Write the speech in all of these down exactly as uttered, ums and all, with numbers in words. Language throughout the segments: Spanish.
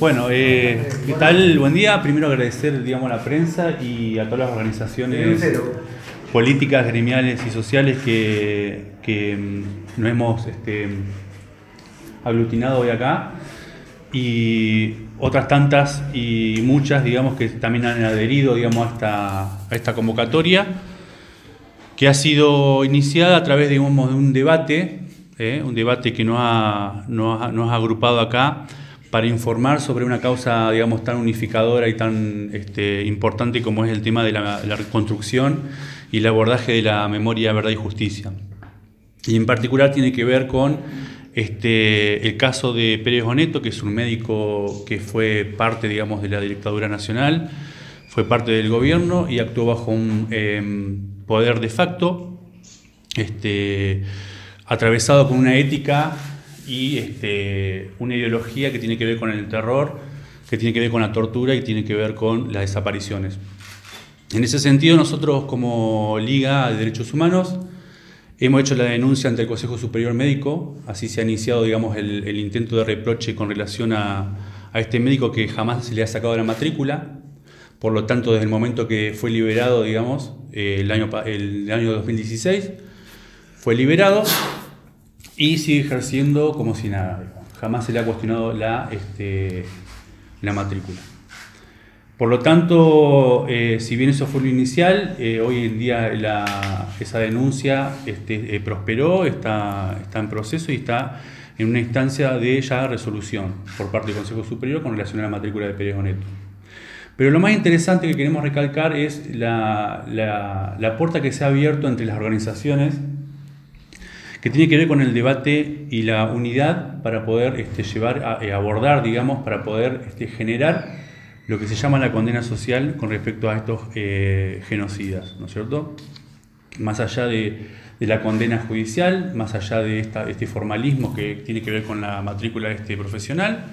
Bueno, eh, ¿qué tal? Buen día. Primero agradecer, digamos, a la prensa y a todas las organizaciones políticas, gremiales y sociales que, que nos hemos este, aglutinado hoy acá, y otras tantas y muchas, digamos, que también han adherido, digamos, a esta, a esta convocatoria, que ha sido iniciada a través, digamos, de un debate, eh, un debate que nos ha, nos ha, nos ha agrupado acá para informar sobre una causa, digamos, tan unificadora y tan este, importante como es el tema de la, la reconstrucción y el abordaje de la memoria, verdad y justicia. Y en particular tiene que ver con este, el caso de Pérez Oneto, que es un médico que fue parte, digamos, de la dictadura nacional, fue parte del gobierno y actuó bajo un eh, poder de facto, este, atravesado con una ética y este, una ideología que tiene que ver con el terror, que tiene que ver con la tortura y que tiene que ver con las desapariciones. En ese sentido, nosotros como Liga de Derechos Humanos hemos hecho la denuncia ante el Consejo Superior Médico. Así se ha iniciado, digamos, el, el intento de reproche con relación a, a este médico que jamás se le ha sacado la matrícula. Por lo tanto, desde el momento que fue liberado, digamos, eh, el, año, el año dos mil dieciséis, fue liberado y sigue ejerciendo como si nada. Jamás se le ha cuestionado la, este, la matrícula. Por lo tanto, eh, si bien eso fue lo inicial, eh, hoy en día la, esa denuncia este, eh, prosperó, está, está en proceso y está en una instancia de ya resolución por parte del Consejo Superior con relación a la matrícula de Pérez Oneto. Pero lo más interesante que queremos recalcar es la, la, la puerta que se ha abierto entre las organizaciones, que tiene que ver con el debate y la unidad para poder este, llevar a, eh, abordar, digamos, para poder este, generar lo que se llama la condena social con respecto a estos eh, genocidas, ¿no es cierto? Más allá de, de la condena judicial, más allá de esta, este formalismo que tiene que ver con la matrícula este, profesional,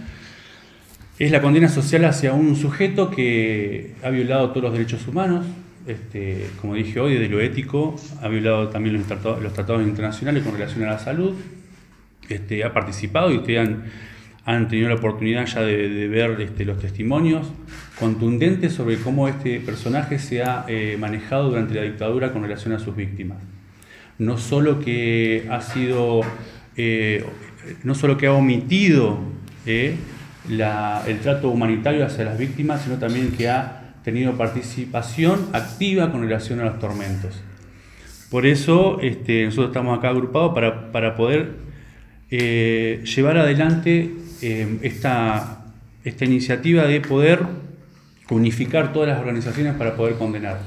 es la condena social hacia un sujeto que ha violado todos los derechos humanos, este, como dije hoy, desde lo ético, ha violado también los tratados, los tratados internacionales con relación a la salud, este, ha participado y ustedes han, han tenido la oportunidad ya de, de ver este, los testimonios contundentes sobre cómo este personaje se ha eh, manejado durante la dictadura con relación a sus víctimas. No solo que ha sido, eh, no solo que ha omitido eh, la, el trato humanitario hacia las víctimas, sino también que ha tenido participación activa con relación a los tormentos. Por eso este, nosotros estamos acá agrupados para, para poder eh, llevar adelante eh, esta, esta iniciativa de poder unificar todas las organizaciones para poder condenar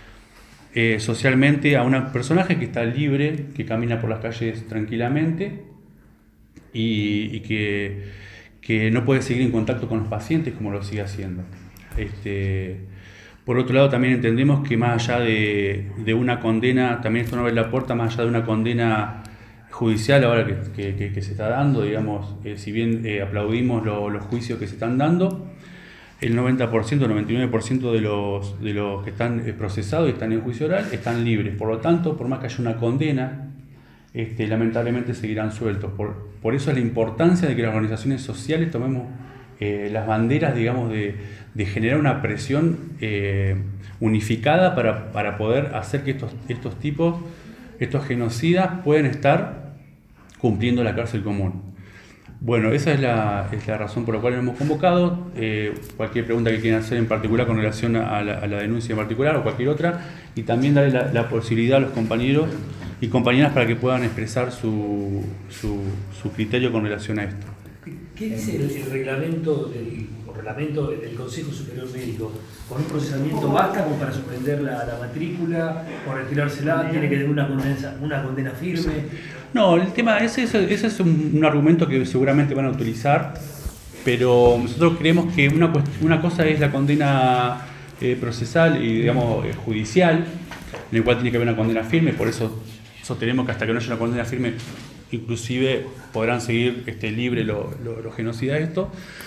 eh, socialmente a un personaje que está libre, que camina por las calles tranquilamente y, y que, que no puede seguir en contacto con los pacientes como lo sigue haciendo. Este, por otro lado, también entendemos que más allá de, de una condena, también esto no abre la puerta, más allá de una condena judicial ahora que, que, que, que se está dando, digamos, eh, si bien eh, aplaudimos lo, los juicios que se están dando, el noventa por ciento, noventa y nueve por ciento de los, de los que están procesados y están en juicio oral están libres. Por lo tanto, por más que haya una condena, este, lamentablemente seguirán sueltos. Por, por eso es la importancia de que las organizaciones sociales tomemos eh, las banderas, digamos, de de generar una presión eh, unificada para, para poder hacer que estos, estos tipos, estos genocidas, puedan estar cumpliendo la cárcel común. Bueno, esa es la, es la razón por la cual nos hemos convocado. Eh, cualquier pregunta que quieran hacer en particular con relación a la, a la denuncia en particular o cualquier otra, y también darle la, la posibilidad a los compañeros y compañeras para que puedan expresar su, su, su criterio con relación a esto. ¿Qué dice el, el reglamento del, el reglamento del Consejo Superior Médico? ¿Con un procesamiento basta como para suspender la, la matrícula o retirársela? ¿Tiene que tener una condena, una condena firme? No, el tema ese, ese, ese es un, un argumento que seguramente van a utilizar, pero nosotros creemos que una, una cosa es la condena eh, procesal y, digamos, eh, judicial, en el cual tiene que haber una condena firme. Por eso sostenemos que hasta que no haya una condena firme, inclusive podrán seguir este, libre los lo, lo genocidas esto.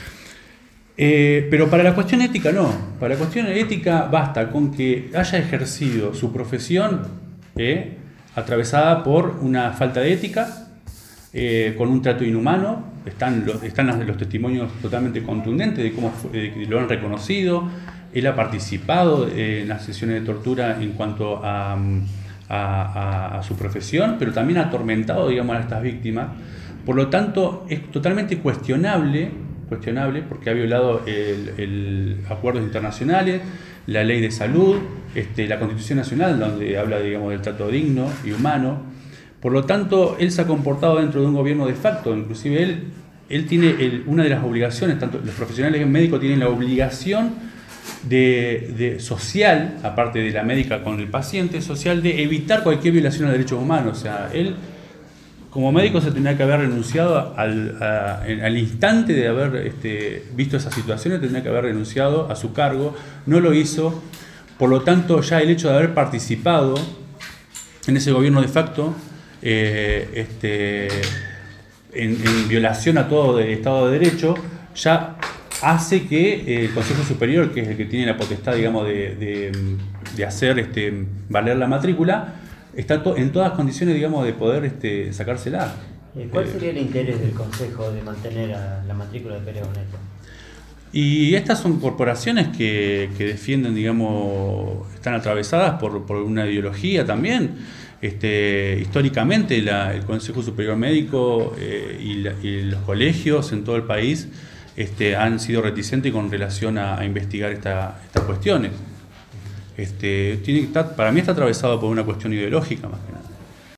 Eh, pero para la cuestión ética no. Para la cuestión ética basta con que haya ejercido su profesión eh, atravesada por una falta de ética, eh, con un trato inhumano. Están los, están los, los testimonios totalmente contundentes de cómo fue, eh, lo han reconocido. Él ha participado eh, en las sesiones de tortura en cuanto a, a, a, a su profesión, pero también ha atormentado, digamos, a estas víctimas. Por lo tanto, es totalmente cuestionable, cuestionable porque ha violado el, el acuerdos internacionales, la ley de salud, este, la Constitución Nacional, donde habla, digamos, del trato digno y humano. Por lo tanto, él se ha comportado dentro de un gobierno de facto. Inclusive él, él tiene el, una de las obligaciones, tanto los profesionales médicos tienen la obligación de, de social, aparte de la médica con el paciente, social de evitar cualquier violación a los derechos humanos. O sea, él como médico se tendría que haber renunciado al, a, al instante de haber este, visto esas situaciones, tendría que haber renunciado a su cargo. No lo hizo. Por lo tanto, ya el hecho de haber participado en ese gobierno de facto, eh, este, en, en violación a todo el Estado de Derecho, ya hace que el Consejo Superior, que es el que tiene la potestad, digamos, de, de, de hacer este, valer la matrícula, está to- en todas condiciones, digamos, de poder este, sacársela. ¿Cuál sería el interés del Consejo de mantener a la matrícula de Pérez Boneto? Y estas son corporaciones que, que defienden, digamos, están atravesadas por, por una ideología también. Este, históricamente la, el Consejo Superior Médico eh, y, la, y los colegios en todo el país este, han sido reticentes con relación a, a investigar esta, estas cuestiones. Este, tiene, está, para mí está atravesado por una cuestión ideológica más que nada.